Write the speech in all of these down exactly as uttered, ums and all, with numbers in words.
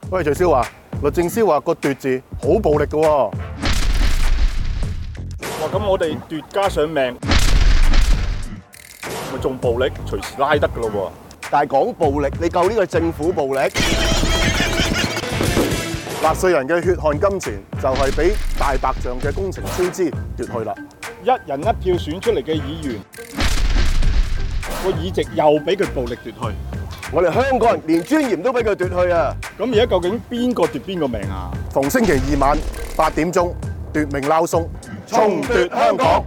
喂，徐少華，律政司話個奪字好暴力嘅喎。 哇！咁我哋奪家上命，咪仲暴力，隨時拉得㗎咯喎！ 但係講暴力，你夠呢個政府暴力？納稅人嘅血汗金錢就係俾大白象嘅工程超支奪去啦。 一人一票選出嚟嘅議員，個議席又俾佢暴力奪去。 我哋香港人連尊嚴都俾佢奪去啊！ 咁而家究竟邊個奪邊個命啊？ 逢星期二晚八點鐘，奪命撈鬆，重奪香港。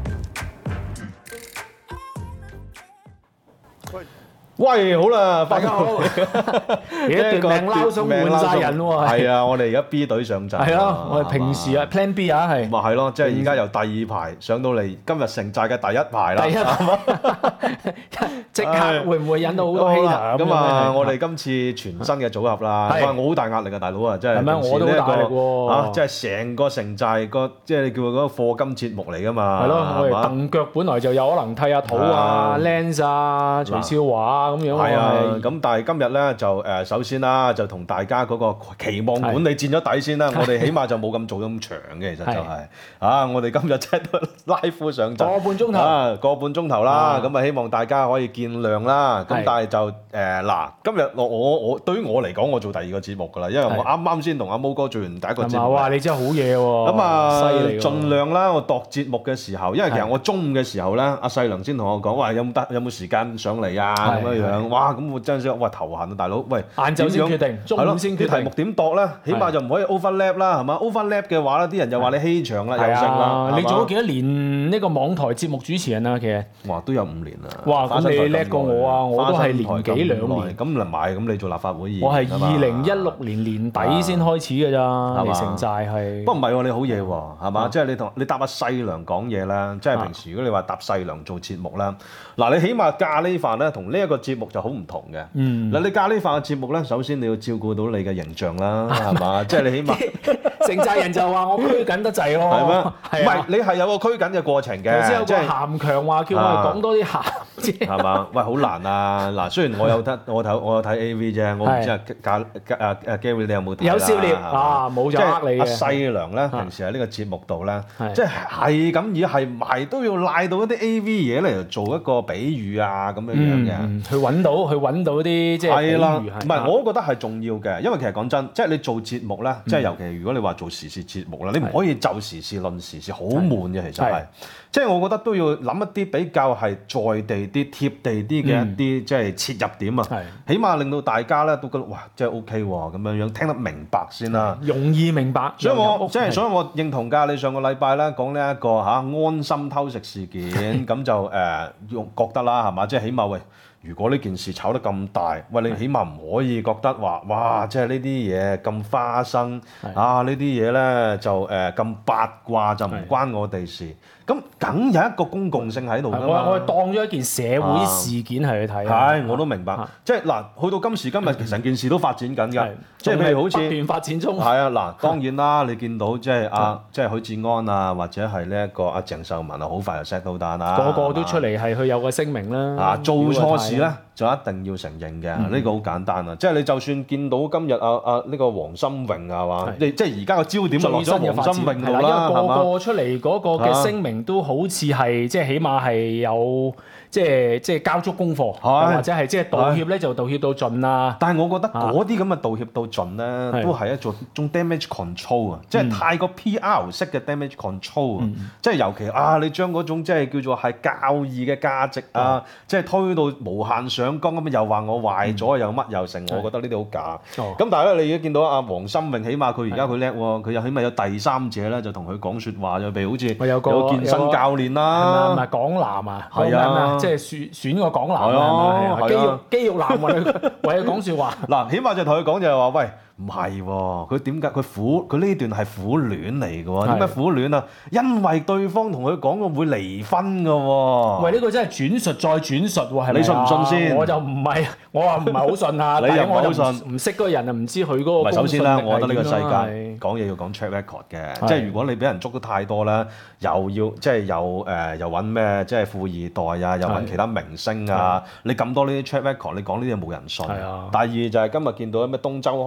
喂，好啦， 大家好。而家奪命撈鬆換晒人喎。 係啊，我哋而家 B 隊上陣。 係咯，我哋平時啊 Plan B 啊係。 咪係咯，即係而家由第二排上到嚟今日城寨嘅第一排啦。 第一排，即刻會唔會引到好多 hater 咁啊？我哋今次全新嘅組合啦，哇！我好大壓力啊，大佬啊，真係。 係咩？我都好大力喎。 啊，即係成個城寨個，即係你叫佢嗰個課金節目嚟㗎嘛。 係咯，我哋蹬腳本來就有可能剃阿土啊、Lens 啊、徐少華啊咁樣。 係啊，咁但係今日咧就誒，首先啦，就同大家嗰個期望管理墊咗底先啦。我哋起碼就冇咁做咁長嘅，其實就係啊，我哋今日真係都拉夫上陣個半鐘頭啊，個半鐘頭啦。咁啊，希望大家可以見諒啦。咁但係就誒嗱，今日我我我對於我嚟講，我做第二個節目㗎啦，因為我啱啱先同阿毛哥做完第一個節目。 哇！你真係好嘢喎。 咁啊， 犀利喎。 盡量啦，我度節目嘅時候，因為其實我中午嘅時候咧，阿細良先同我講，話有冇得有冇時間上嚟啊咁樣樣。哇！咁我真係想，哇頭痕啊，大佬，喂， 晏晝先決定，中午先決定。 題目點度咧？起碼就唔可以 overlap 啦，係嘛 ？overlap 嘅話咧，啲人又話你欺場啦，又剩啦。 你做咗幾多年呢個網台節目主持人啊？其實哇，都有五年啦。 哇，咁你叻過我啊！我都係年幾兩年。 咁嚟買，咁你做立法會議員。 我係二零一六年年底先開始㗎咋，嚟城寨係。 不過唔係喎，你好嘢喎，係嘛？即係你同你答阿細良講嘢啦，即係平時如果你話答細良做節目啦，嗱你起碼咖喱飯咧同呢一個節目就好唔同嘅。嗱你咖喱飯嘅節目咧，首先你要照顧到你嘅形象啦，係嘛？即係你起碼城寨人就話我拘謹得滯咯。 係咩？唔係你係有個拘謹嘅過程嘅。 頭先有個鹹強話叫我哋講多啲鹹啫。 係嘛？喂，好難啊！嗱，雖然我有得我睇我有睇 A V 啫，我唔知阿咖阿阿 Gary 你有冇睇啦？ 有笑料啊，冇咗呃你嘅。 阿細良咧，平時喺呢個節目度咧，即係係咁而係埋都要賴到一啲 A V 嘢嚟做一個比喻啊咁樣樣嘅。 去揾到去揾到啲即係比喻係。 唔係，我都覺得係重要嘅，因為其實講真，即係你做節目咧，即係尤其如果你話做時事節目啦，你唔可以就時事論時事，好悶嘅其實係。即係我覺得都要諗一啲比較係在地啲、貼地啲嘅一啲即係切入點啊，起碼令到大家咧都覺得哇，即係 O K 喎咁樣樣，聽得明白先啦， 容易明白。 所以我即係所以我認同㗎。你上個禮拜咧講呢一個嚇安心偷食事件，咁就誒用覺得啦係嘛，即係起碼喂。如果呢件事炒得咁大，喂，你起碼唔可以覺得話，哇，即係呢啲嘢咁花生啊，呢啲嘢咧就誒咁八卦就唔關我哋事，咁梗有一個公共性喺度㗎嘛。 我我當咗一件社會事件係去睇。 係，我都明白。即係嗱，去到今時今日，成件事都發展緊㗎。即係譬如好似不斷發展中。 係啊，嗱，當然啦，你見到即係阿即係許志安啊，或者係呢一個阿鄭秀文啊，好快就 set 到單啦。 個個都出嚟係去有個聲明啦。 啊，做錯事咧就一定要承認嘅，呢個好簡單啊！即係你就算見到今日啊啊呢個黃心穎係嘛，即係而家個焦點就落咗黃心穎度啦，係嘛？ 個個出嚟嗰個嘅聲明都好似係即係起碼係有即係即係交足功課，或者係即係道歉咧就道歉到盡啦。 但係我覺得嗰啲咁嘅道歉到盡咧，都係一種種 damage control 啊，即係太過 P R 式嘅 damage control 啊，即係尤其啊你將嗰種即係叫做係教義嘅價值啊，即係推到無限上。上綱咁又話我壞咗，又乜又成，我覺得呢啲好假。咁但係咧，你而家見到阿黃心穎，起碼佢而家佢叻喎，佢又起碼有第三者咧，就同佢講説話，就譬如好似有個健身教練啦， 係咪港男啊？ 係啊， 即係選選個港男啊，肌肉肌肉男為佢為佢講説話。 嗱，起碼就同佢講就係話，喂。唔係喎，佢點解佢苦？佢呢段係苦戀嚟嘅喎，點解苦戀啊？因為對方同佢講過會離婚嘅喎。 喂，呢個真係轉述再轉述喎，係咪？ 你信唔信先？ 我就唔係，我話唔係好信啊。 你又唔好信？ 唔識嗰個人啊，唔知佢嗰個。 首先啦，我覺得呢個世界講嘢要講 track record 嘅，即係如果你俾人捉得太多啦，又要即係又誒又揾咩，即係富二代啊，又揾其他明星啊，你咁多呢啲 track record，你講呢啲冇人信。第二就係今日見到咩東周刊又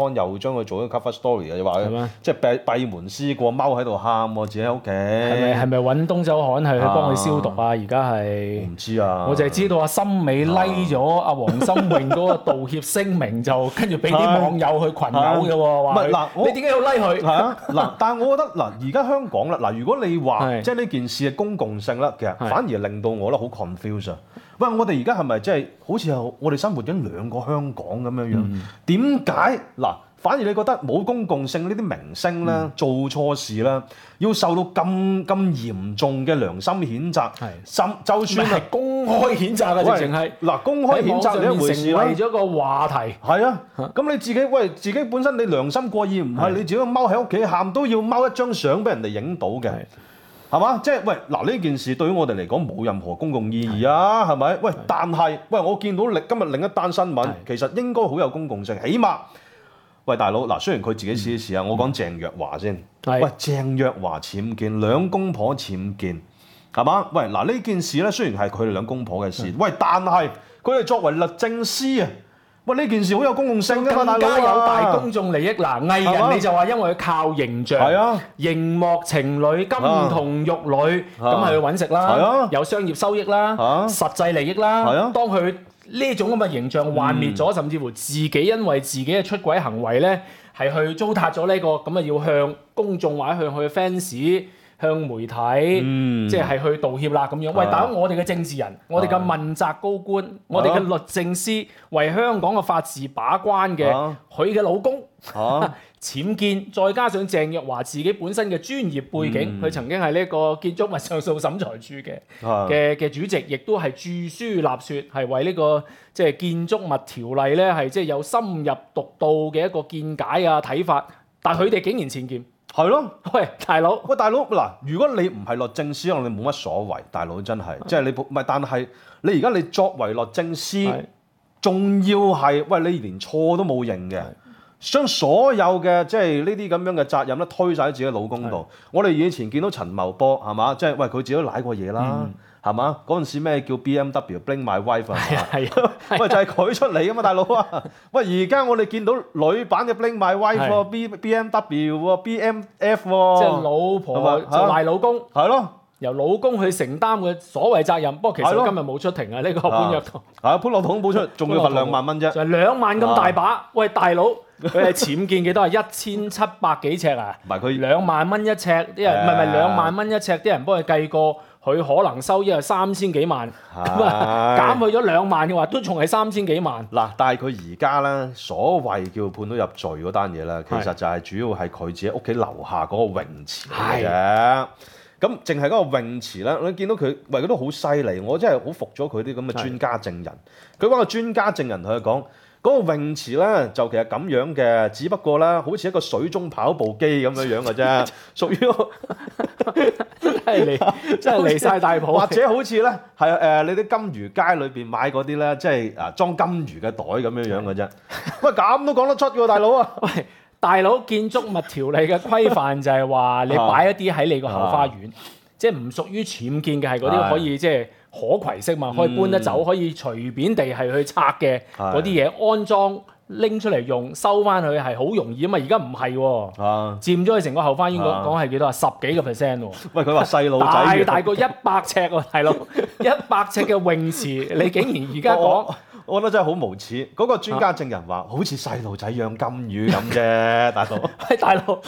將佢做一個 cover story 嘅，話佢即係閉閉門思過踎喺度喊喎，自己喺屋企。係咪係咪揾東周刊係去幫佢消毒啊？而家係唔知啊， 我就係知道阿森美拉咗阿黃心穎嗰個道歉聲明，就跟住俾啲網友去群毆嘅喎，話佢嗱， 你點解要拉佢？ 係啊，嗱，但係我覺得嗱，而家香港啦，嗱，如果你話即係呢件事嘅公共性啦，其實反而令到我覺得好 confuse 啊！喂，我哋而家係咪即係好似係我哋生活緊兩個香港咁樣樣？點解嗱？反而你覺得冇公共性呢啲明星咧、嗯、做錯事啦，要受到咁咁嚴重嘅良心譴責，甚就算係公開譴責嘅，直情係嗱公開譴責呢一回事啦， 成為咗個話題。 係啊，咁你自己喂自己本身你良心過意唔係，你自己踎喺屋企喊都要踎一張相俾人哋影到嘅。係嘛？即係喂嗱，呢件事對於我哋嚟講冇任何公共意義啊，係咪？喂，但係喂，我見到另今日另一單新聞，其實應該好有公共性，起碼喂大佬嗱，雖然佢自己試一試啊，我講鄭若驊先。喂，鄭若驊僭建，兩公婆僭建，係嘛？喂嗱，呢件事咧雖然係佢哋兩公婆嘅事，喂，但係佢哋作為律政司啊。喂，呢件事好有公共性㗎嘛， 更加有大公眾利益嗱。藝人你就話因為佢靠形象， 啊、熒幕情侶金童玉女，咁係去揾食啦，啊、有商業收益啦，啊、實際利益啦。啊、當佢呢種咁嘅形象幻滅咗，嗯、甚至乎自己因為自己嘅出軌行為咧，係去糟蹋咗呢個，咁啊要向公眾或者向佢嘅 fans。向媒體，嗯、即係去道歉啦咁樣。喂，大佬，我哋嘅政治人，啊、我哋嘅問責高官，啊、我哋嘅律政司，為香港嘅法治把關嘅，佢嘅、啊、老公、啊、僭建，再加上鄭若驊自己本身嘅專業背景，佢、嗯、曾經係呢個建築物上訴審裁處嘅嘅嘅主席，亦都係著書立說，係為呢、這個即係、就是、建築物條例咧，係即係有深入獨到嘅一個見解啊睇法，但係佢哋竟然僭建。 係咯， 喂，大佬， 喂，大佬嗱，如果你唔係律政司，可能你冇乜所謂，大佬真係，即係你唔係，但係你而家你作為律政司，仲要係喂你連錯都冇認嘅，將所有嘅即係呢啲咁樣嘅責任咧推晒喺自己老公度。我哋以前見到陳茂波係嘛，即係喂佢自己都舐過嘢啦。係嘛？嗰陣時咩叫 B M W Bring My Wife 啊？係啊，喂就係佢出嚟噶嘛，大佬啊！喂而家我哋見到女版嘅 Bring My Wife 喎，B B M W 喎，B M F 喎， 即係老婆就賴老公， 係咯， 由老公去承擔嘅所謂責任。不過其實今日冇出庭啊，呢個潘若彤。係啊， 潘若彤冇出，仲要罰兩萬蚊啫。 就係兩萬咁大把。喂，大佬，佢係僭建幾多啊？一千七百幾尺啊？ 唔係佢兩萬蚊一尺，啲人唔係唔係兩萬蚊一尺，啲人幫佢計過。佢可能收益係三千幾萬，咁啊減去咗兩萬嘅話，都仲係三千幾萬。 嗱，但係佢而家咧所謂叫判到入罪嗰單嘢咧，其實就係主要係佢自己屋企樓下嗰個泳池嚟嘅。咁淨係嗰個泳池咧，你見到佢，喂佢都好犀利，我真係好服咗佢啲咁嘅專家證人。佢講個專家證人同佢講。嗰個泳池咧就其實咁樣嘅，只不過咧好似一個水中跑步機咁樣樣嘅啫，屬於個真係離真係離曬大譜。或者好似咧係誒你啲金魚街裏邊買嗰啲咧，即係啊裝金魚嘅袋咁樣樣嘅啫。喂，咁都講得出嘅喎，大佬啊！ 喂，大佬，建築物條例嘅規範就係話你擺一啲喺你個後花園，即係唔屬於僭建嘅係嗰啲可以即係。可攜式嘛，可以搬得走，可以隨便地係去拆嘅嗰啲嘢安裝拎出嚟用，收翻去係好容易啊嘛！而家唔係喎，佔咗佢成個後花園講講係幾多啊？十幾個 percent 喎。 喂，佢話細路仔大大過一百尺喎，係咯，一百尺嘅泳池，你竟然而家講， 我覺得真係好無恥。嗰、那個專家證人話，啊、好似細路仔養金魚咁啫，大佬。喂，大佬。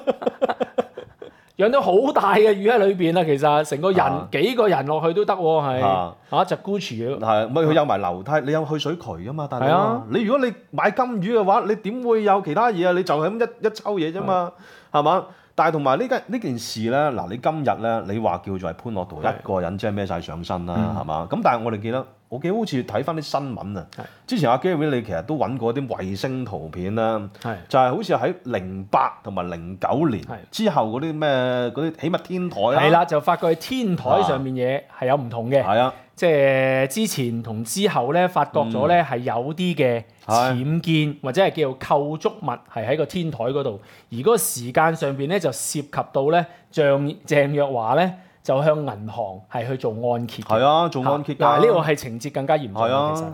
養咗好大嘅魚喺裏邊啊！其實成個人、啊、幾個人落去都得喎，係嚇隻 Gucci 係咪佢有埋樓梯？你有去水渠噶嘛？但係、啊、你如果你買金魚嘅話，你點會有其他嘢啊？你就係咁一一抽嘢啫嘛，係嘛、啊？但係同埋呢件呢件事咧，嗱你今日咧，你話叫做係潘樂圖一個人即係孭晒上身啦，係嘛、嗯？咁但係我哋記得。我記得好似睇翻啲新聞啊，之前阿 Gary 你其實都揾過啲衛星圖片啦，就係好似喺零八同埋零九年之後嗰啲咩嗰啲起碼天台啦， 係啦，就發覺天台上面嘢係有唔同嘅，係啊，即係之前同之後咧，發覺咗咧係有啲嘅僭建或者係叫做構築物係喺個天台嗰度，而嗰個時間上邊咧就涉及到咧鄭鄭若驊咧。就向銀行係去做按揭嘅， 係啊，做按揭㗎。 嗱呢個係情節更加嚴重嘅，其實係。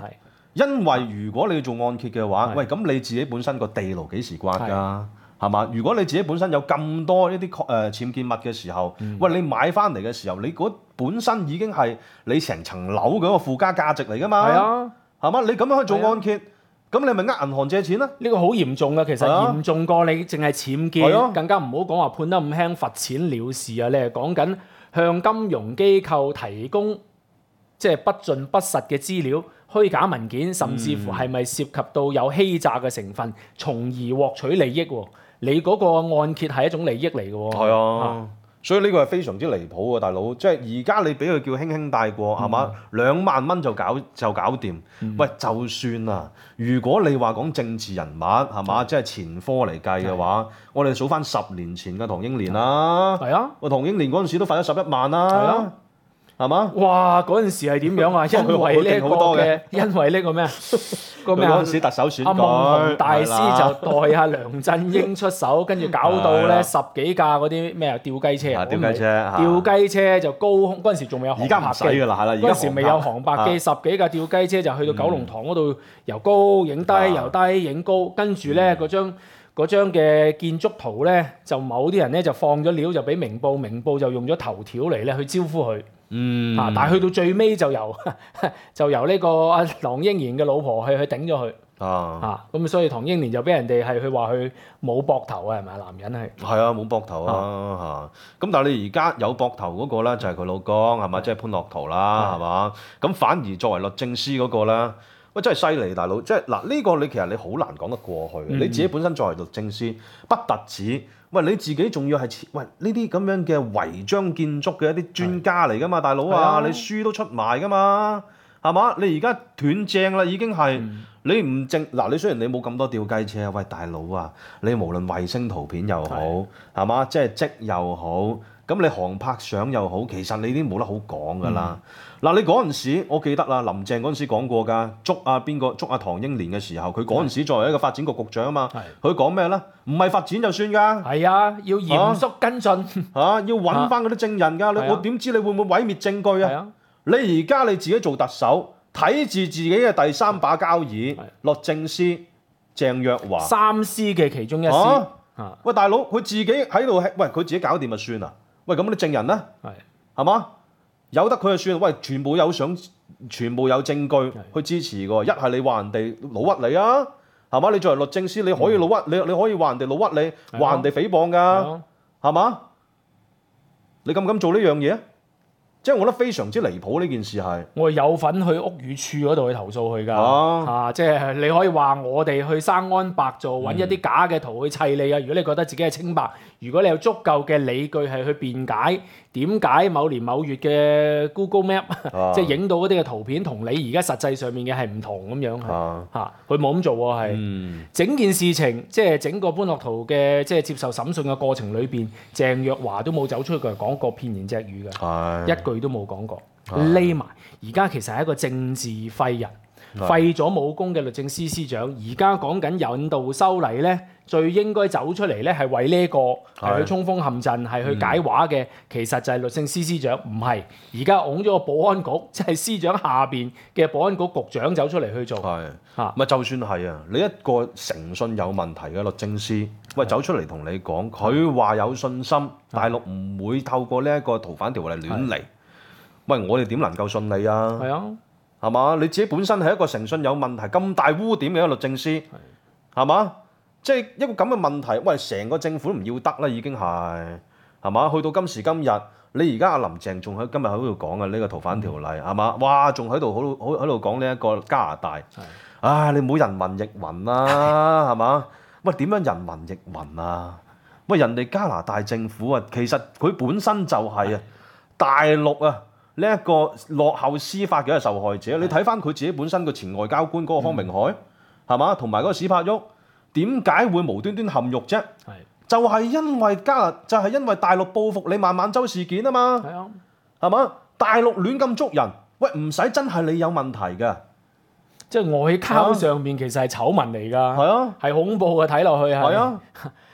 因為如果你要做按揭嘅話，喂，咁你自己本身個地牢幾時刮㗎？係嘛？如果你自己本身有咁多呢啲誒僭建物嘅時候，嗯、喂，你買翻嚟嘅時候，你嗰本身已經係你成層樓嗰個附加價值嚟㗎嘛？係啊，係嘛？你咁樣去做按揭，咁、啊、你咪呃銀行借錢啦？呢個好嚴重㗎，其實嚴重過你淨係僭建，啊、更加唔好講話判得咁輕，罰錢了事啊！你係講緊向金融機構提供即係不盡不實嘅資料、虛假文件，甚至乎係咪涉及到有欺詐嘅成分，從而獲取利益喎？你嗰個按揭係一種利益嚟嘅喎， 係啊，啊所以呢個係非常之離譜喎，大佬。即係而家你俾佢叫輕輕帶過，係嘛、嗯？兩萬蚊就搞就搞掂。嗯、喂，就算啊，如果你話講政治人物係嘛，即係、嗯、前科嚟計嘅話，嗯、我哋數翻十年前嘅唐英年啦，係啊，喂，唐英年嗰陣時都罰咗十一萬啦，係啊。係嘛？哇！ 嗰陣時係點樣啊？因為呢個嘅，因為呢個咩啊？ 個咩嗰陣時特首選舉， 阿夢熊大師就代阿梁振英出手，跟住搞到咧十幾架嗰啲咩啊吊雞車啊， 吊雞車， 吊雞車就高空嗰陣時仲未有航拍機， 而家唔使㗎啦，係啦， 嗰陣時未有航拍機，十幾架吊雞車就去到九龍塘嗰度，由高影低，由低影高，跟住咧嗰張。嗰張嘅建築圖咧，就某啲人咧就放咗料，就俾明報，明報就用咗頭條嚟咧去招呼佢。嗯。啊！但係去到最尾就由就由呢個阿唐英年嘅老婆去去頂咗佢。啊。啊！咁所以唐英年就俾人哋係佢話佢冇膊頭啊，係咪啊？男人係。 係啊，冇膊頭啊嚇。咁但係你而家有膊頭嗰個咧，就係佢老公係嘛？即係潘樂圖啦，係嘛？咁反而作為律政司嗰個咧。喂，真係犀利，大佬！即係嗱，呢個你其實你好難講得過去。嗯、你自己本身作為律政司，不特止，喂你自己仲要係喂呢啲咁樣嘅違章建築嘅一啲專家嚟㗎嘛，大佬啊！的你書都出埋㗎嘛，係嘛？你而家斷正啦，已經係、嗯、你唔正嗱。你雖然你冇咁多吊雞車，喂大佬啊！你無論衛星圖片又好，係嘛的？即係積又好。咁你航拍相又好，其實你已經冇得好講㗎啦。嗱、嗯，你嗰陣時，我記得啦，林鄭嗰陣時講過㗎，捉啊邊個捉啊唐英年嘅時候，佢嗰陣時作為一個發展局局長啊嘛，佢講咩咧？唔係發展就算㗎。係啊，要嚴肅跟進嚇、啊啊，要揾翻嗰啲證人㗎。啊、你我點知你會唔會毀滅證據啊？啊你而家你自己做特首，睇住自己嘅第三把交椅，啊、律政司鄭若驊三司嘅其中一司。啊啊、喂，大佬，佢自己喺度，喂，佢自己搞掂就算啦。喂，咁啲證人咧，係係嘛？有得佢就算。喂，全部有相，全部有證據去支持嘅。一係你話人哋老屈你啊，係嘛？你作為律政司，你可以老屈你，你可以話人哋老屈你，話人哋誹謗㗎，係嘛？你敢唔敢做呢樣嘢啊？即係我覺得非常之離譜呢件事係。 我有份去屋宇署嗰度去投訴佢㗎，啊，啊，即係你可以話我哋去生安白做，揾一啲假嘅圖去砌你啊！如果你覺得自己係清白，如果你有足夠嘅理據係去辯解點解某年某月嘅 Google Map、啊、即係影到嗰啲嘅圖片同你而家實際上面嘅係唔同咁樣嚇，佢冇咁做喎係。嗯、整件事情即係整個潘樂圖嘅即係接受審訊嘅過程裏邊，鄭若驊都冇走出去講過片言隻語嘅，啊、一句都冇講過，匿埋。而家其實係一個政治廢人。廢咗武功嘅律政司司長，而家講緊引導修例咧，最應該走出嚟咧係為呢、這個係去衝鋒陷陣，係去解話嘅，嗯、其實就係律政司司長，唔係而家拱咗個保安局，即係司長下邊嘅保安局局長走出嚟去做。係嚇，咪就算係啊，你一個誠信有問題嘅律政司，喂走出嚟同你講，佢話有信心，大陸唔會透過呢一個逃犯條例亂嚟。喂，我哋點能夠信你啊？係啊。係嘛？你自己本身係一個誠信有問題、咁大污點嘅一個律政司，係嘛？即係一個咁嘅問題，喂，成個政府都唔要得啦，已經係係嘛？去到今時今日，你而家阿林鄭仲喺今日喺度講嘅呢個逃犯條例，係嘛？哇，仲喺度好好喺度講呢一個加拿大，唉，你唔好人云亦云啦，係嘛？喂，點樣人云亦云啊？喂，人哋加拿大政府啊，其實佢本身就係啊大陸啊。呢一個落後司法嘅一個受害者，的你睇翻佢自己本身個前外交官嗰個康明凱，係嘛、嗯？同埋嗰個史柏旭，點解會無端端陷獄啫？的就係因為加拿，就係、是、因為大陸報復你孟晚舟事件啊嘛，係嘛的？大陸亂咁捉人，喂，唔使真係你有問題嘅，即係外交上面其實係醜聞嚟㗎，係啊的，係恐怖嘅睇落去係。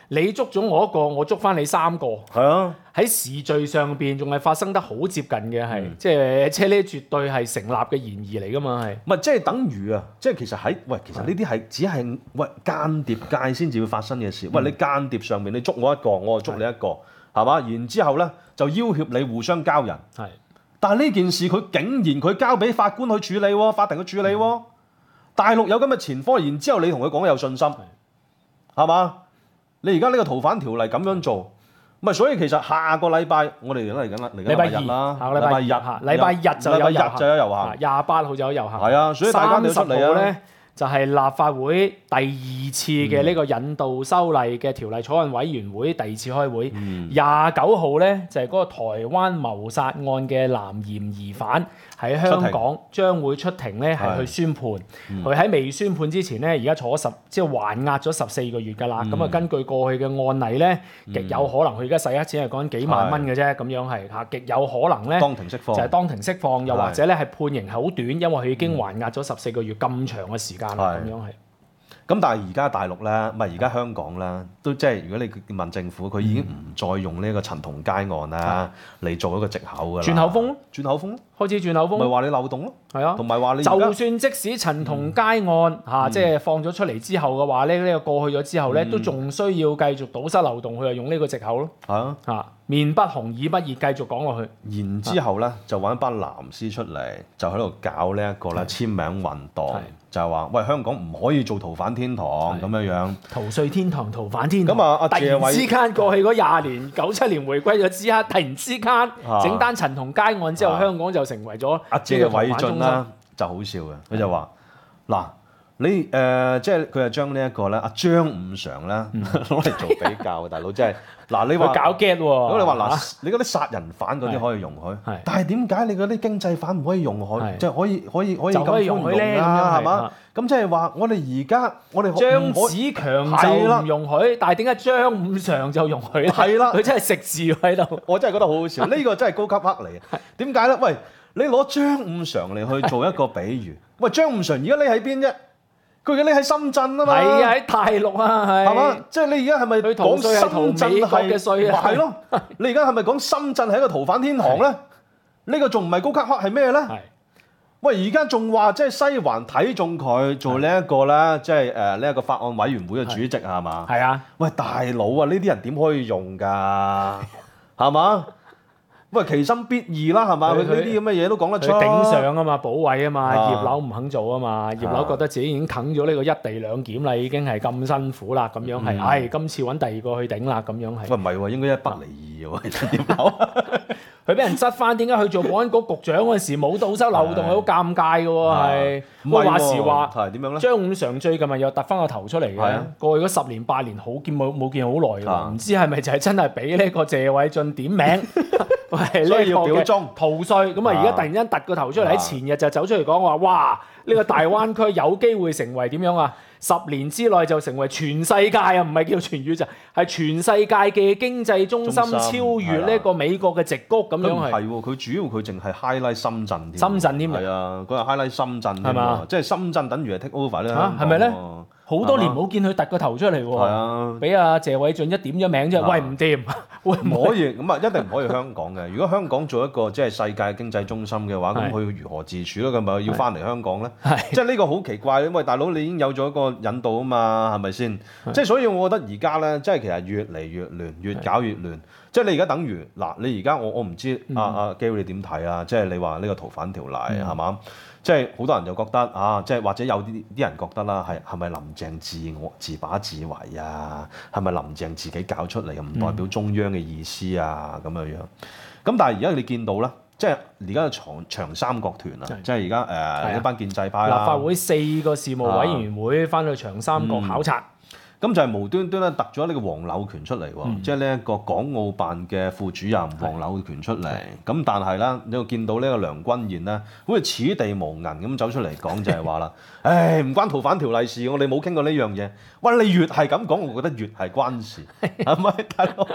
你捉咗我一個，我捉翻你三個。 係啊， 喺時序上邊仲係發生得好接近嘅，係、 嗯、 即係車呢絕對係成立嘅嫌疑嚟㗎嘛，係。 唔係即係等於啊，即係其實喺喂，其實呢啲係只係喂間諜界先至會發生嘅事。嗯、喂，你間諜上面你捉我一個，我就捉你一個，係嘛？然之後咧就要挾你互相交人。係。但係呢件事佢竟然佢交俾法官去處理喎，法庭去處理喎。大陸有咁嘅前科，然之後你同佢講有信心，係嘛？你而家呢個逃犯條例咁樣做，咪所以其實下個禮拜我哋嚟緊啦，嚟緊禮拜日啦，下個禮拜日， 禮拜日就有遊行， 就有遊行， 廿八號就有遊行。 係啊，所以大家都要出嚟啊。 就係立法會第二次嘅呢個引渡修例嘅條例草案委員會第二次開會，廿九號咧就係、是、嗰個台灣謀殺案嘅男嫌疑犯喺香港將會出庭咧係去宣判。佢喺未宣判之前咧，而家坐十即係還押咗十四個月㗎啦。咁啊、嗯、根據過去嘅案例咧，極有可能佢而家使一錢係講緊幾萬蚊嘅啫，咁樣係嚇，極有可能咧當庭釋放就係當庭釋放，又或者咧係判刑係好短，因為佢已經還押咗十四個月咁長嘅時間。咁樣係，咁但係而家大陸咧，唔係而家香港咧，都即係如果你問政府，佢已經唔再用呢個陳同佳案啦嚟做一個藉口㗎啦。 轉口風咯， 轉口風咯， 開始轉口風。 咪話你漏洞咯， 係啊， 同埋話你就算即使陳同佳案嚇，即係放咗出嚟之後嘅話咧，呢個過去咗之後咧，都仲需要繼續堵塞漏洞，佢就用呢個藉口咯。係啊，嚇面不紅耳不熱，繼續講落去。 然之後咧，就揾一班藍絲出嚟，就喺度搞呢一個咧簽名運動。就係話，喂，香港唔可以做逃犯天堂咁樣樣， 逃稅天堂、逃犯天堂。 咁啊，阿謝偉突然之間過去嗰廿年，九七年回歸咗之後，突然之間整單陳同佳案之後，啊、香港就成為咗阿謝偉俊啦，就好笑嘅，佢就話嗱。你誒、呃、即係佢係將呢一個咧，阿張五常咧攞嚟做比較，大佬即係嗱，你話搞 get 喎， 咁你話嗱，你嗰啲殺人犯嗰啲可以容許，但係點解你嗰啲經濟犯唔可以容許？即係可以可以可以咁寬容咧？係嘛？咁即係話我哋而家我哋張子強就唔容許，但係點解張五常就容許咧？係啦，佢真係食字喺度， 我真係覺得好好笑。呢個真係高級黑嚟嘅。點解咧？喂，你攞張五常嚟去做一個比喻，喂，張五常而家匿喺邊啫？佢而家匿喺深圳啊嘛， 係啊，喺大陸啊，係。係嘛？ 即係你而家係咪講深圳係嘅稅啊？ 係咯，你而家係咪講深圳係一個逃犯天堂咧？呢個仲唔係高級黑係咩咧？係。喂，而家仲話即係西環睇中佢做呢一個咧，即係誒呢一個法案委員會嘅主席係嘛？係啊。喂，大佬啊，呢啲人點可以用㗎？係嘛？喂，其心必異啦，係嘛？佢呢啲咁嘅嘢都講得出。 頂上啊嘛，保衞啊嘛，葉劉唔肯做啊嘛，葉劉覺得自己已經啃咗呢個一地兩檢啦，已經係咁辛苦啦，咁樣係，唉，今次揾第二個去頂啦，咁樣係。喂， 唔係喎，應該一不離二喎，其實葉劉。 佢俾人質翻，點解去做保安局局長嗰陣時冇堵塞漏洞，係好尷尬嘅喎，係。唔係話時話係點樣咧？ 張五常最近咪又突翻個頭出嚟嘅，過去嗰十年八年好見冇冇見好耐㗎，唔知係咪就係真係俾呢個謝偉俊點名？ 所以要表忠逃稅，咁啊而家突然間突個頭出嚟，喺前日就走出嚟講話，哇！呢個大灣區有機會成為點樣啊？十年之內就成為全世界啊，唔係叫全宇宙，係全世界嘅經濟中心，超越呢個美國嘅矽谷咁樣係。 係喎，佢主要佢淨係 highlight 深圳添。 深圳添係啊，佢係 highlight 深圳添啊，即係深圳等於係 take over 咧。 嚇係咪咧？好多年冇見佢突個頭出嚟喎。係啊，俾阿謝偉俊一點咗名啫。喂，唔掂，喂唔可以咁啊，一定唔可以香港嘅。如果香港做一個即係世界經濟中心嘅話，咁佢如何自處咧？佢咪要翻嚟香港咧？即係呢個好奇怪。因為大佬你已經有咗一個引導啊嘛，係咪先？即係所以我覺得而家咧，即係其實越嚟越亂，越搞越亂。即係你而家等於嗱，你而家我我唔知阿阿 Gary 你點睇啊？即係你話呢個逃犯條例係嘛？即係好多人就覺得啊，即係或者有啲啲人覺得啦，係係咪林鄭自我自把自為啊？係咪林鄭自己搞出嚟又唔代表中央嘅意思啊？咁樣樣。咁但係而家你見到咧，即係而家嘅長長三角團啊，即係而家誒一班建制派啦。 立法會四個事務委員會翻去長三角考察。 咁就係無端端咧突咗呢個黃柳權出嚟喎，嗯、即係呢一個港澳辦嘅副主任黃柳權出嚟。咁但係咧，你又見到呢個梁君彥咧，好似此地無銀咁走出嚟講就係話啦，唉唔關逃犯條例事，我哋冇傾過呢樣嘢。喂，你越係咁講，我覺得越係關事，係咪大佬？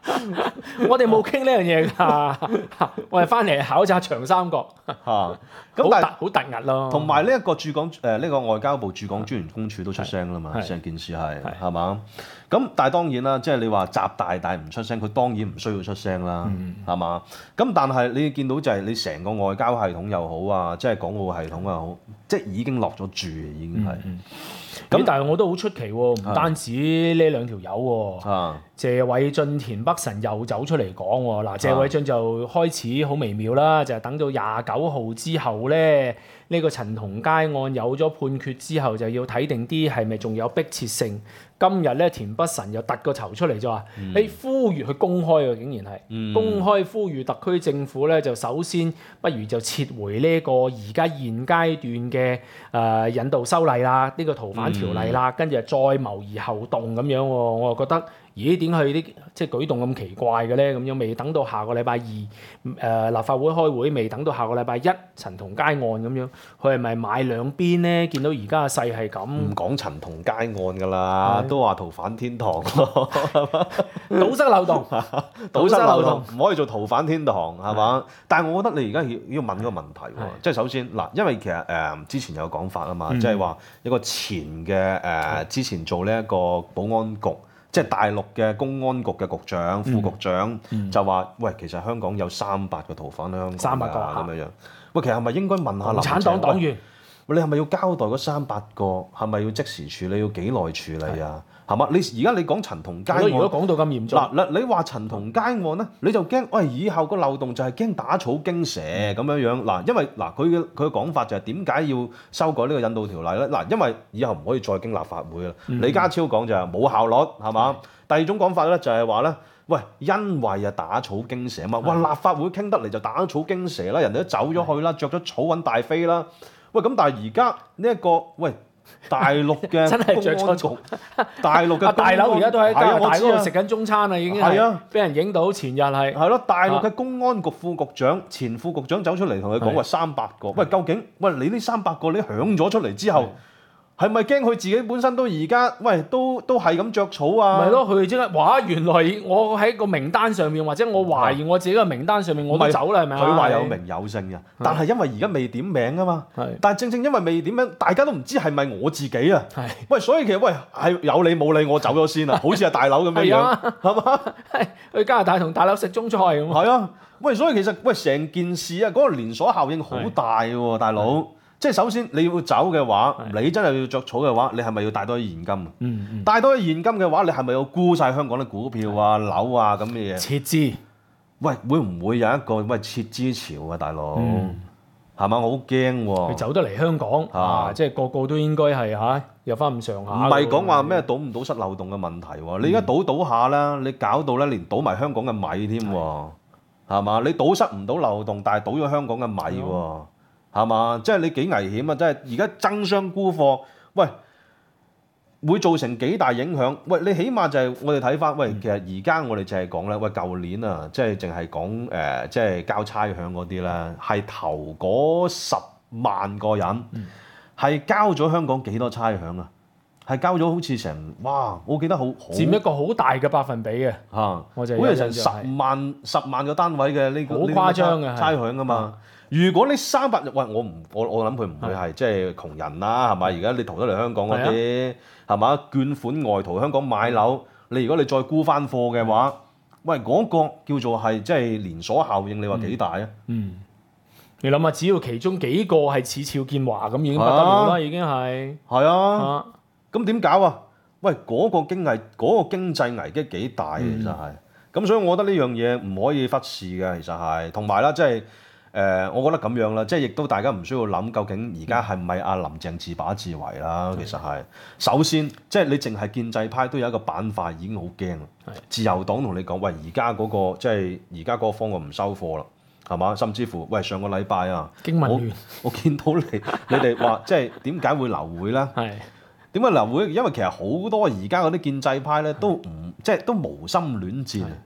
我哋冇傾呢樣嘢㗎，我哋翻嚟考察長三角嚇。 咁咁但係好突兀咯。 同埋呢一個駐港誒呢個外交部駐港專員公署都出聲啦嘛，成件事係係嘛？咁但係當然啦，即係你話習大大唔出聲，佢當然唔需要出聲啦，係嘛？咁但係你見到就係你成個外交系統又好啊，即係港澳系統又好，即係已經落咗注，已經係。 咁但係我都好出奇喎，唔單止呢兩條友喎， 啊、 謝偉俊、田北辰又走出嚟講喎。嗱，謝偉俊就開始好微妙啦，就係、是、等到廿九號之後咧，呢、呢個陳同佳案有咗判決之後，就要睇定啲係咪仲有迫切性。今日咧，田北辰又突個頭出嚟就話：你、嗯、呼籲佢公開喎，竟然係、嗯、公開呼籲特區政府咧，就首先不如就撤回呢個而家現階段嘅誒、呃、引渡修例啦，呢、呢個逃犯條例啦，跟住、嗯、再謀而後動咁樣喎。我就覺得，咦？點解佢啲即係舉動咁奇怪嘅咧？咁樣未等到下個禮拜二誒、呃、立法會開會，未等到下個禮拜一陳同佳案咁樣，佢係咪買兩邊咧？見到而家嘅勢係咁， 唔講陳同佳案㗎啦。都話逃犯天堂咯， 堵塞漏洞， 堵塞漏洞，唔可以做逃犯天堂係嘛？的但係我覺得你而家要要問個問題喎，即係的首先嗱，因為其實誒、呃、之前有講法啊嘛，即係話一個前嘅誒、呃、之前做呢一個保安局，即係大陸嘅公安局嘅局長、副局長、嗯、就話喂，其實香港有三百個逃犯喺香港，三百個咁樣樣。喂，其實係咪應該問下林鄭？共產黨黨員。你係咪要交代嗰三百個？係咪要即時處理？要幾耐處理啊？係嘛？你而家你講陳同佳案， 如果講到咁嚴重， 嗱嗱，你話陳同佳案咧，你就驚喂，以後個漏洞就係驚打草驚蛇咁樣樣嗱，因為嗱佢嘅佢嘅講法就係點解要修改呢個引渡條例咧？嗱，因為以後唔可以再經立法會啦。嗯、李家超講就係冇效率係嘛？嗯、第二種講法咧就係話咧，喂，因為啊打草驚蛇啊嘛，哇、嗯、立法會傾得嚟就打草驚蛇啦，人哋都走咗去啦，着咗草揾大飛啦。喂，咁但係而家呢一個喂大陸嘅真係着錯局，大陸嘅大佬而家都喺大陸嗰度食緊中餐啦，已經係啊，俾人影到前日係係咯，大陸嘅公安局副局長、前副局長走出嚟同佢講話三百個，喂，究竟喂你呢三百個你響咗出嚟之後？係咪驚佢自己本身都而家喂都都係咁着草啊？ 咪咯，佢即刻話原來我喺個名單上面，或者我懷疑我自己個名單上面我都走啦，係咪啊？ 佢話有名有姓嘅，但係因為而家未點名啊嘛。係。但係正正因為未點名，大家都唔知係咪我自己啊。係。喂，所以其實喂係有你冇你，我走咗先啦。好似係大佬咁樣樣，係嘛？ 係去加拿大同大佬食中菜咁。 係啊。喂，所以其實喂成件事啊，嗰個連鎖效應好大喎，大佬。即係首先你要走嘅話，的你真係要着草嘅話，你係咪要帶多啲現金？嗯嗯，帶多啲現金嘅話，你係咪要沽晒香港啲股票啊、的樓啊咁嘅嘢？ 撤資， 喂，會唔會有一個喂撤資潮啊，大佬？係嘛、嗯？我好驚喎！ 佢走得嚟香港的啊，即係個個都應該係嚇有翻咁上下。唔係講話咩堵唔堵塞漏洞嘅問題喎？嗯、你而家堵堵下啦，你搞到咧連堵埋香港嘅米添喎，係嘛的？你堵塞唔到漏洞，但係堵咗香港嘅米喎。係嘛？即係你幾危險啊！即係而家爭相沽貨，喂，會造成幾大影響？喂，你起碼就係我哋睇翻，喂，其實而家我哋淨係講咧，喂，舊年啊，即係淨係講誒，即係交差餉嗰啲啦，係頭嗰十萬個人係、嗯、交咗香港幾多差餉啊？係交咗好似成哇，我記得好好佔一個好大嘅百分比嘅嚇，啊、我就好似成十萬十萬個單位嘅呢、呢個好誇張嘅差餉啊嘛。如果你三百，喂，我唔，我我諗佢唔會係即係窮人啦，係咪？而家你逃得嚟香港嗰啲，係嘛？捐款外逃香港買樓，你如果你再沽翻貨嘅話，喂，嗰個叫做係即係連鎖效應，你話幾大啊？嗯， 你諗下，只要其中幾個係似肖建華咁，已經不得了啦，已經係。係啊， 咁點搞啊？喂，嗰個經濟嗰個經濟危機幾大其實係，咁所以我覺得呢樣嘢唔可以忽視嘅，其實係，同埋啦，即係。誒、呃，我覺得咁樣啦，即係亦都大家唔需要諗究竟而家係唔係阿林鄭自把自為啦。其實係首先，即係你淨係建制派都有一個板塊已經好驚啦。的自由黨同你講，喂，而家嗰個即係而家嗰個方案唔收貨啦，係嘛？甚至乎，喂，上個禮拜啊，我我見到你你哋話即係點解會流會咧？係點解流會？因為其實好多而家嗰啲建制派咧都唔即係都無心戀戰。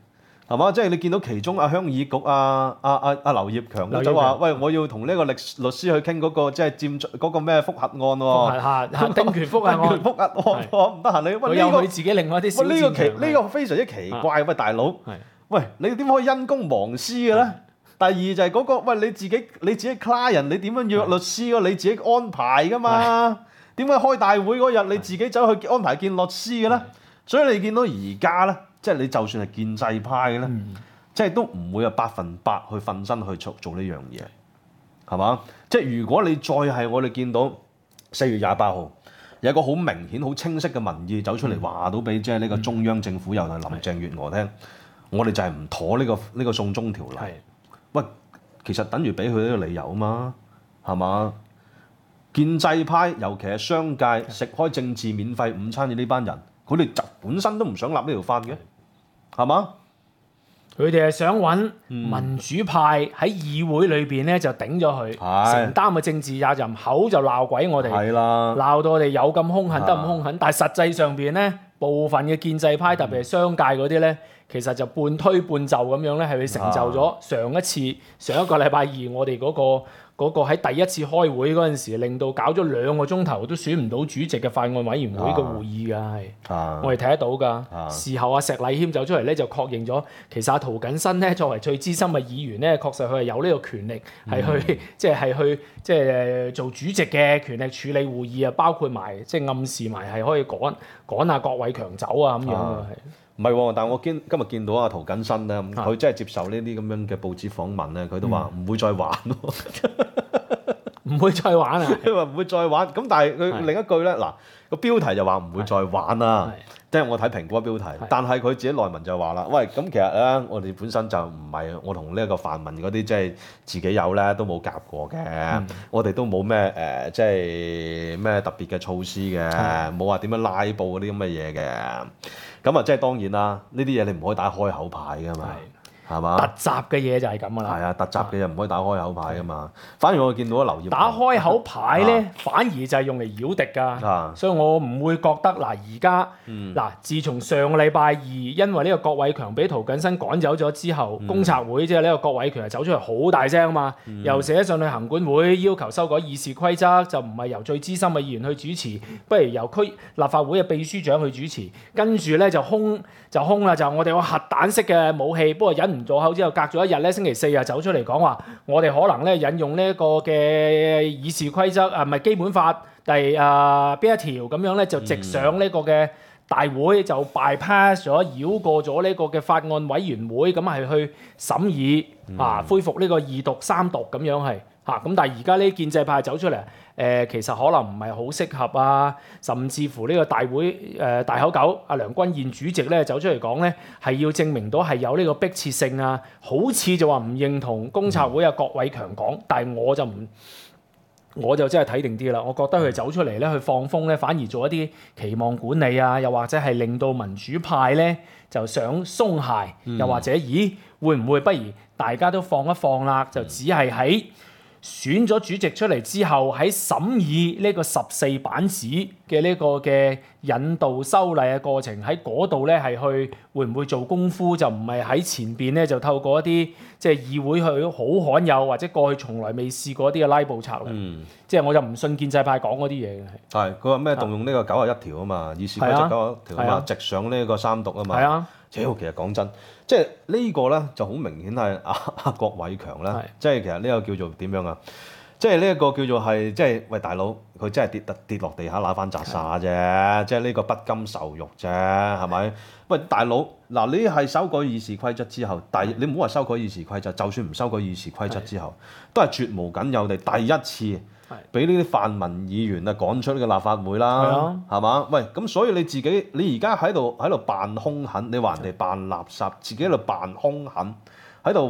係嘛？即係你見到其中阿鄉議局啊、阿阿阿劉業強就話：喂，我要同呢個律律師去傾嗰個即係佔嗰個咩覆核案喎。 係係丁權覆核案。 丁權覆核案喎，唔得閒你佢有佢自己另外一啲小戰場。 呢個奇呢個非常之奇怪，喂大佬，喂你點可以因公忘私嘅咧？第二就係嗰個喂你自己你自己 client 你點樣約律師㗎？你自己安排㗎嘛？點解開大會嗰日你自己走去安排見律師嘅咧？所以你見到而家咧。即係你就算係建制派咧，嗯、即係都唔會有百分百去瞓身去做做呢樣嘢，係嘛？即係如果你再係我哋見到四月廿八號有一個好明顯、好清晰嘅民意走出嚟話到俾即係呢個中央政府又係林鄭月娥聽，嗯、我哋就係唔妥呢、呢個呢、呢個送中條例。是喂，其實等於俾佢呢個理由啊嘛，係嘛？建制派尤其係商界食開政治免費午餐嘅呢班人，佢哋就本身都唔想立呢條法嘅。係嘛？ 佢哋係想揾民主派喺議會裏邊咧就頂咗佢， 嗯、 承擔嘅政治責任，口就鬧鬼我哋，鬧到我哋有咁兇狠得咁兇狠，但係實際上邊咧部分嘅建制派，特別係商界嗰啲咧，其實就半推半就咁樣咧，係去成就咗上一次上一個禮拜二我哋嗰、嗰個。嗰個喺第一次開會嗰陣時，令到搞咗兩個鐘頭都選唔到主席嘅法案委員會嘅會議㗎，係、啊、我哋睇得到㗎。啊、事後阿石禮謙走出嚟咧就確認咗，其實阿涂謹申咧作為最資深嘅議員咧，確實佢係有呢個權力係去即係係去即係做主席嘅權力處理會議啊，包括埋即係暗示埋係可以趕趕阿郭偉強走啊咁樣㗎係。 唔係喎，但係我今今日見到阿涂謹申咧，佢真係接受呢啲咁樣嘅報紙訪問咧，佢都話唔會再玩咯， 唔會再玩啊！ 佢話唔會再玩，咁但係佢另一句咧，嗱個標題就話唔會再玩啦，即係我睇蘋果標題，但係佢自己內文就話啦，喂，咁其實咧，我哋本身就唔係我同呢一個泛民嗰啲即係自己有咧都冇夾過嘅，嗯、我哋都冇咩誒即係咩特別嘅措施嘅，冇話點樣拉布嗰啲咁嘅嘢嘅。咁啊，即係當然啦，呢啲嘢你唔可以打開口牌噶嘛，係嘛？ 突襲嘅嘢就係咁噶啦。 係啊，突襲嘅嘢唔可以打開口牌噶嘛。反而我見到劉業打開口牌咧，啊、反而就係用嚟擾敵㗎。啊、所以我唔會覺得嗱，而家嗱，自從上個禮拜二，因為呢個郭偉強俾涂謹申趕走咗之後，嗯、公察會即係呢個郭偉強係走出嚟好大聲啊嘛，嗯、又寫信去行管會要求修改議事規則，就唔係由最資深嘅議員去主持，不如由區立法會嘅秘書長去主持。跟住咧就空就空啦，就我哋有核彈式嘅武器，不過忍唔咗口之後，隔咗一日咧，星期四又走出嚟講話，我哋可能咧引用呢一個嘅議事規則啊，唔係基本法第啊邊一條咁樣咧，就直上呢個嘅大會，就 bypass 咗，繞過咗呢個嘅法案委員會，咁係去審議啊，恢復呢個二讀三讀咁樣係嚇。咁但係而家呢建制派走出嚟。誒、呃、其實可能唔係好適合啊，甚至乎呢個大會誒、呃、大口狗阿梁君彥主席咧走出嚟講咧，係要證明到係有呢個迫切性啊，好似就話唔認同公察會阿郭偉強講，但係我就唔，我就真係睇定啲啦，我覺得佢走出嚟咧去放風咧，反而做一啲期望管理啊，又或者係令到民主派咧就想鬆懈，又或者咦會唔會不如大家都放一放啦，就只係喺選咗主席出嚟之後，喺審議呢個十四版紙嘅呢個嘅引導修例嘅過程，喺嗰度咧係去會唔會做功夫，就唔係喺前邊咧就透過一啲即係議會去好罕有或者過去從來未試過一啲嘅拉布策略。嗯、即係我就唔信建制派講嗰啲嘢嘅。係佢話咩動用呢個九十一條啊嘛，議事規則九十一條啊嘛，直上呢個三讀啊嘛。係啊，其實講真。即係呢個咧就好明顯係阿阿郭偉強啦，是即係其實呢個叫做點樣啊？即係呢一個叫做係即係喂大佬，佢真係跌跌落地下揦翻扎沙啫，是即係呢個不甘受辱啫，係咪？喂大佬，嗱你係修改議事規則之後，第你唔好話修改議事規則，就算唔修改議事規則之後，是都係絕無僅有地第一次俾呢啲泛民議員啊趕出呢個立法會啦，係嘛、啊？喂，咁所以你自己你而家喺度喺度扮兇狠，你話人哋扮垃圾，自己喺度扮兇狠，喺度話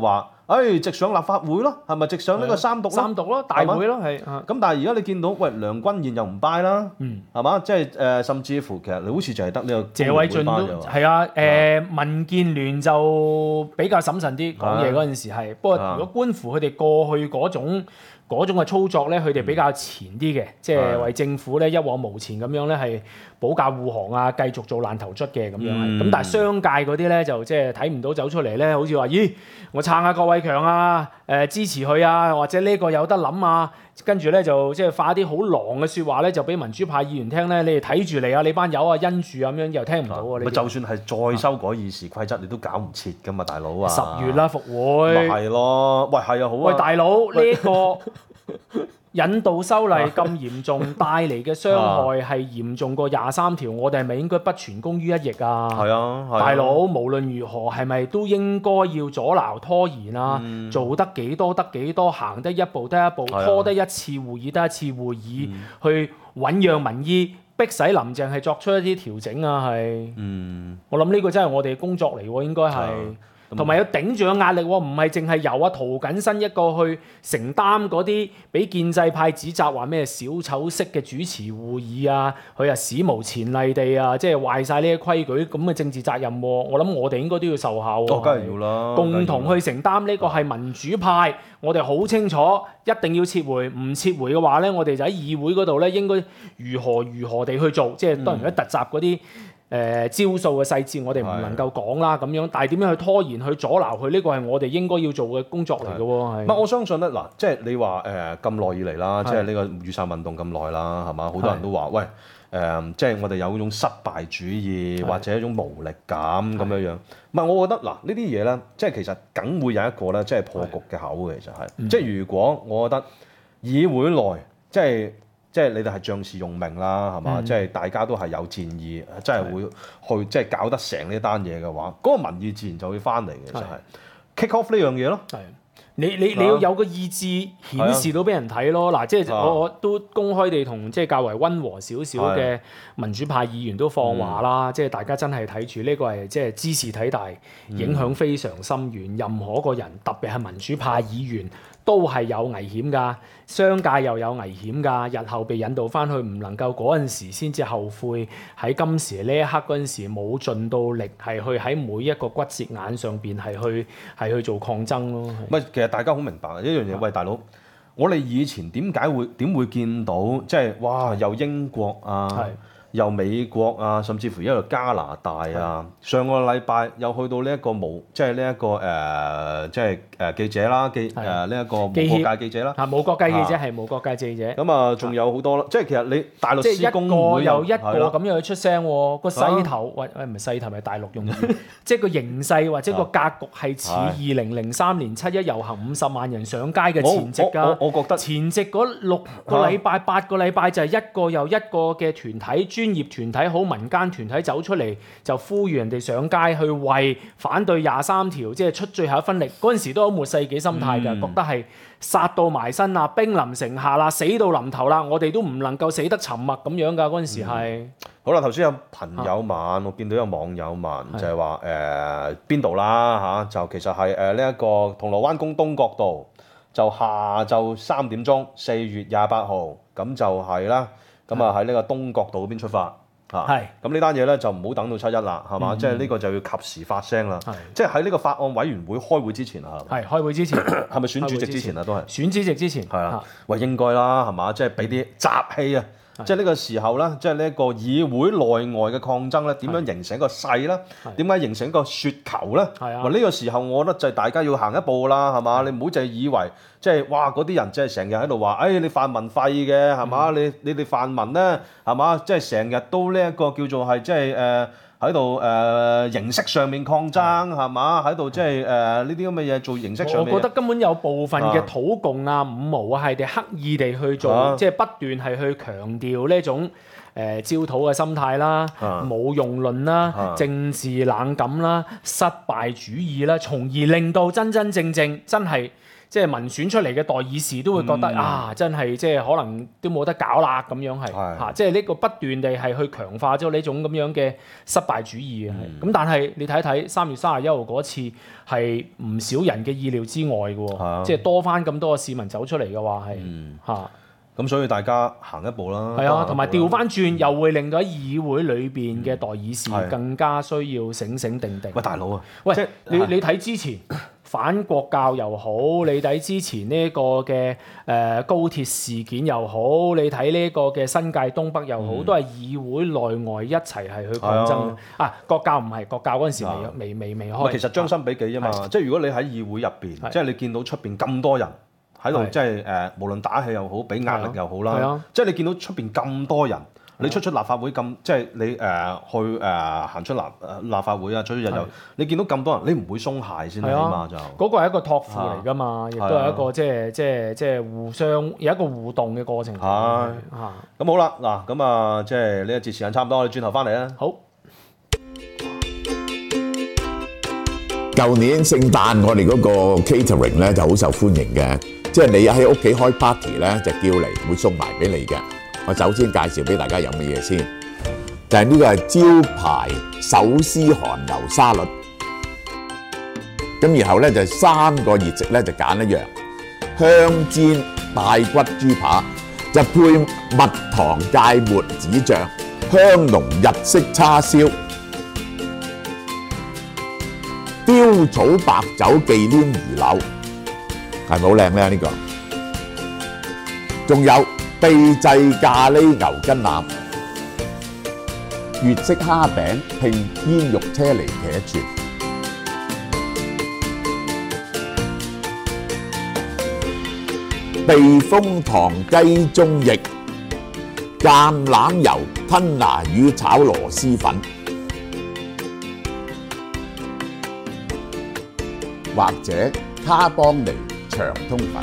誒直上立法會咯，係咪直上呢個三讀咯？ 三讀咯，大會咯，係。咁但係而家你見到喂梁君彥又唔 buy 啦，係嘛？即係誒甚至乎其實你好似就係得呢個謝偉俊都係啊，誒民建聯就比較審慎啲講嘢嗰陣時係，不過如果觀乎佢哋過去嗰種。嗰種嘅操作咧，佢哋比較前啲嘅，即係為政府咧一往無前咁樣咧，係保駕護航啊，繼續做爛頭卒嘅咁樣。咁、嗯、但係商界嗰啲咧就即係睇唔到走出嚟咧，好似話咦，我撐下郭偉強啊，誒、呃、支持佢啊，或者呢個有得諗啊，跟住咧就即係發啲好狼嘅説話咧，就俾民主派議員聽咧，你哋睇住嚟啊，你班友啊，因住咁樣又聽唔到啊。 咪就算係再修改議事規則，你都搞唔切噶嘛，大佬啊！ 十月啦，復會。 咪係咯，喂係啊，好啊。 喂，大佬呢、這個。引導修例咁嚴重，帶嚟嘅傷害係嚴重過廿三條，我哋係咪應該不全功於一役啊？ 係啊， 大佬，無論如何係咪都應該要阻撓拖延啊？嗯、做得幾多得幾多，行得一步得一步，拖得一次會議得一次會議，嗯、去醞釀民意，逼使林鄭係作出一啲調整啊！係，嗯、我諗呢個真係我哋嘅工作嚟喎，應該係。同埋要頂住個壓力喎，唔係淨係由阿涂謹申一個去承擔嗰啲俾建制派指責話咩小丑式嘅主持會議啊，佢啊史無前例地啊，即係壞晒呢啲規矩咁嘅政治責任喎。我諗我哋應該都要受效喎。 哦，梗係要啦， 共同去承擔呢個係民主派，我哋好清楚，一定要撤回，唔撤回嘅話咧，我哋就喺議會嗰度咧應該如何如何地去做，即係當然喺突襲嗰啲。誒、呃、招數嘅細節我哋唔能夠講啦，咁樣，但係點樣去拖延去阻撓佢呢個係我哋應該要做嘅工作嚟嘅喎。 唔係我相信咧，嗱，即係你話誒咁耐以嚟啦，即係呢個雨傘運動咁耐啦，係嘛？好多人都話喂誒、呃，即係我哋有嗰種失敗主義或者一種無力感咁樣樣。唔係我覺得嗱，呢啲嘢咧，即係其實梗會有一個咧，即係破局嘅口嘅，其實係。嗯、即係如果我覺得議會內即係。即係你哋係將士用命啦，係嘛？嗯、即係大家都係有戰意，真係會去即係搞得成呢單嘢嘅話，嗰、嗰個民意自然就會翻嚟嘅，就係 kick off 呢樣嘢咯。係你你你要有個意志顯示到俾人睇咯。嗱，即係我我都公開地同即係較為溫和少少嘅民主派議員都放話啦。即係大家真係睇住呢個係即係茲事體大，影響非常深遠。任何一個人，特別係民主派議員。都係有危險㗎，商界又有危險㗎，日後被引導翻去，唔能夠嗰陣時先至後悔，喺今時呢一刻嗰陣時冇盡到力，係去喺每一個骨折眼上邊係去係去做抗爭咯。 唔係，其實大家好明白嘅一樣嘢，的喂大佬，我哋以前點解會點會見到即係哇又英國啊？由美國啊，甚至乎一路加拿大啊，的上個禮拜又去到呢一個無，即係呢一個誒、呃，即係誒、呃、記者啦，記誒呢一個無國界記者啦， 嚇無國界記者係無國界記者。 咁啊，仲有好多啦，即係其實你大律師公會又一個咁樣去出聲喎，個勢頭喂喂唔係勢頭係大陸用語，即係個形勢或者個格局係似二零零三年七一遊行五十萬人上街嘅前夕㗎。 我我，我覺得前夕嗰六個禮拜、八個禮拜就係一個又一個嘅團體。專業團體好，民間團體走出嚟就呼籲人哋上街去為反對廿三條，即係出最後一分力。嗰陣時都好沒世紀心態㗎，嗯、覺得係殺到埋身啦，兵臨城下啦，死到臨頭啦，我哋都唔能夠死得沉默咁樣㗎。嗰陣時係、嗯、 好啦，頭先有朋友問，啊、我見到有網友問，就係話誒邊度啦嚇，就其實係誒呢一個銅鑼灣宮東角道，就下晝三點鐘，四月廿八號，咁就係啦。咁啊喺呢個東角道嗰邊出發嚇，咁呢單嘢咧就唔好等到七一啦，係嘛？即係呢個就要及時發聲啦。即係喺呢個法案委員會開會之前啊， 係開會之前， 係咪選主席之前啊？都係選主席之前，係啦。喂，應該啦，係嘛？即係俾啲集氣啊！即係呢個時候咧，即係呢一個議會內外嘅抗爭咧，點樣形成一個勢咧？點解形成一個雪球咧？話呢、呢個時候，我覺得就係大家要行一步啦，係嘛？你唔好淨係以為即係哇嗰啲人即係成日喺度話，誒、哎、你泛民廢嘅係嘛？你你哋泛民咧係嘛？即係成日都呢一個叫做係即係誒。喺度誒形式上面抗爭係嘛？喺度即係誒呢啲咁嘅嘢做形式上面。 我覺得根本有部分嘅土共啊、五毛啊係哋刻意地去做，啊、即係不斷係去強調呢種誒焦土嘅心態啦、冇、啊、用論啦、啊、政治冷感啦、失敗主義啦，從而令到真真正正真係即係民選出嚟嘅代議士都會覺得、嗯、啊，真係即係可能都冇得搞啦咁樣係嚇，即係呢個不斷地係去強化咗呢種咁樣嘅失敗主義嘅。咁、嗯、但係你睇睇三月三十一號嗰次係唔少人嘅意料之外嘅喎，啊、即係多翻咁多個市民走出嚟嘅話係嚇。嗯啊咁所以大家行一步啦， 係啊，同埋調翻轉又會令到喺議會裏邊嘅代議士更加需要醒醒定定。 喂，大佬啊， 喂， 即係你你睇之前反國教又好，你睇之前呢個嘅誒、呃、高鐵事件又好，你睇呢個嘅新界東北又好，嗯、都係議會內外一齊係去抗爭啊，啊！國教唔係國教嗰陣時未未未未開。 其實將心比己啫嘛，啊、即係如果你喺議會入邊，即係你見到出邊咁多人。喺度即係誒，無論打氣又好，俾壓力又好啦。啊、即係你見到出邊咁多人，你出出立法會咁，即係你誒、呃、去誒、呃、行出立立法會啊，出出入入，啊、你見到咁多人，你唔會鬆懈先，起碼就嗰個係一個託付嚟㗎嘛，亦都係一個即係即係即係互相有一個互動嘅過程。係啊，咁好啦，嗱咁啊，即係呢一節時間差唔多，我哋轉頭翻嚟啦。 好。 舊年聖誕我哋嗰個 catering 咧就好受歡迎嘅，即係你喺屋企開 party 咧就叫嚟會送埋俾你嘅。我首先介紹俾大家有乜嘢先，就係呢個係招牌手撕韓牛沙律。咁然後咧就三個熱食咧就揀一樣，香煎大骨豬扒就配蜜糖芥末子醬，香濃日式叉燒。雕草白酒忌廉魚柳，係咪好靚咧？呢個仲有秘製咖喱牛筋腩、粵式蝦餅拼煙肉車厘茄一串，避風塘雞中翼、橄欖油吞拿魚炒螺絲粉。或者卡邦尼長通粉、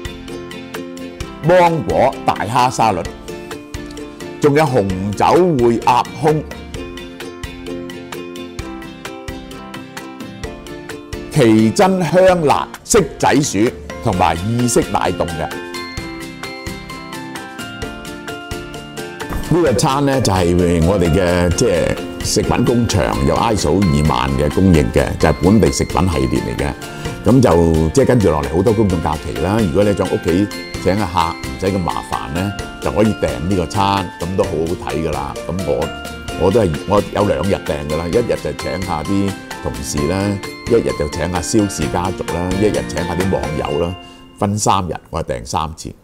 芒果大蝦沙律，仲有紅酒燴鴨胸、奇珍香辣骰仔薯同埋意式奶凍嘅。呢個餐呢，就係我哋嘅即係食品工場有 I S O 二萬嘅供應嘅，就係本地食品系列嚟嘅。咁就即係跟住落嚟好多公眾假期啦。如果你想屋企請個客唔使咁麻煩咧，就可以訂呢個餐，咁都好好睇噶啦。咁我我都係我有兩日訂噶啦，一日就請下啲同事啦，一日就請下蕭氏家族啦，一日請下啲網友啦，分三日我係訂三次。